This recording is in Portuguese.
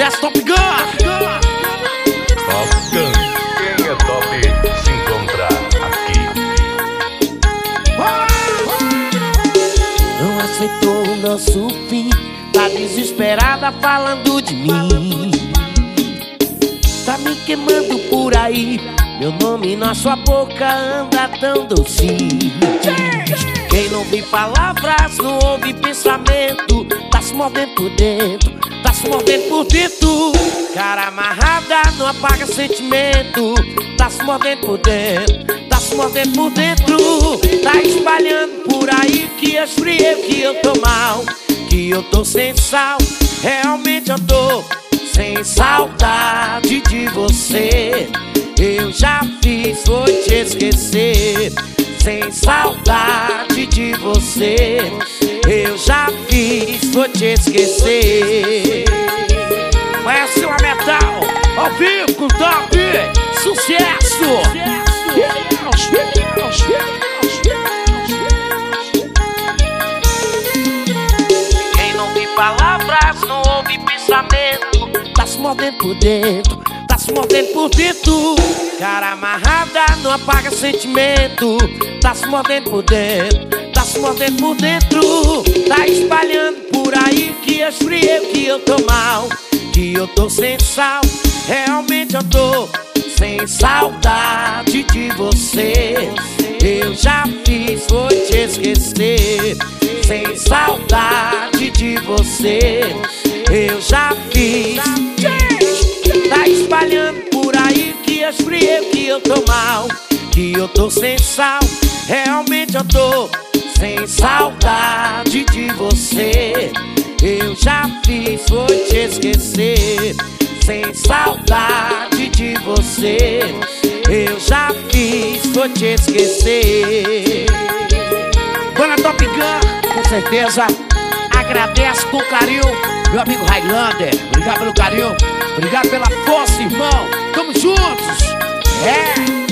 sucesso Top Gun. Top Gun, quem é top se encontra aqui. Não aceitou o nosso fim, tá desesperada falando de mim. Tá me queimando por aí, meu nome na sua boca anda tão docinho. Quem não ouve palavras, não ouve pensamento, tá se movendo por dentro, tá se movendo por dentro. Cara amarrada não apaga sentimento, tá se movendo por dentro, tá se movendo por dentro. Tá espalhando por aí que eu esfriei, que eu tô mal, que eu tô sem sal. Realmente eu tô sem saudade de você. Eu já fiz, foi te esquecer. Sem saudade de você. Eu já fiz, foi te esquecer. Conhece uma metal ao vivo com Top. Sucesso! Quem não ouve palavras, não ouve pensamento, tá se movendo por dentro, tá se movendo por dentro. Cara amarrada não apaga sentimento, tá se movendo por dentro, tá se movendo por dentro. Tá espalhando por aí que eu esfriei, que eu tô mal, que eu tô sem sal. Realmente eu tô sem saudade de você. Eu já fiz, foi te esquecer. Sem saudade de você. Eu já fiz. Tá espalhando por aí que eu esfriei, que eu tô mal, que eu tô sem sal. Realmente eu tô sem saudade de você. Eu já fiz, foi te esquecer. Sem saudade de você. Eu já fiz, foi te esquecer. Banda Top Gun, com certeza agradece com carinho meu amigo Highlander. Obrigado pelo carinho, obrigado pela força, irmão. Tamo juntos. É.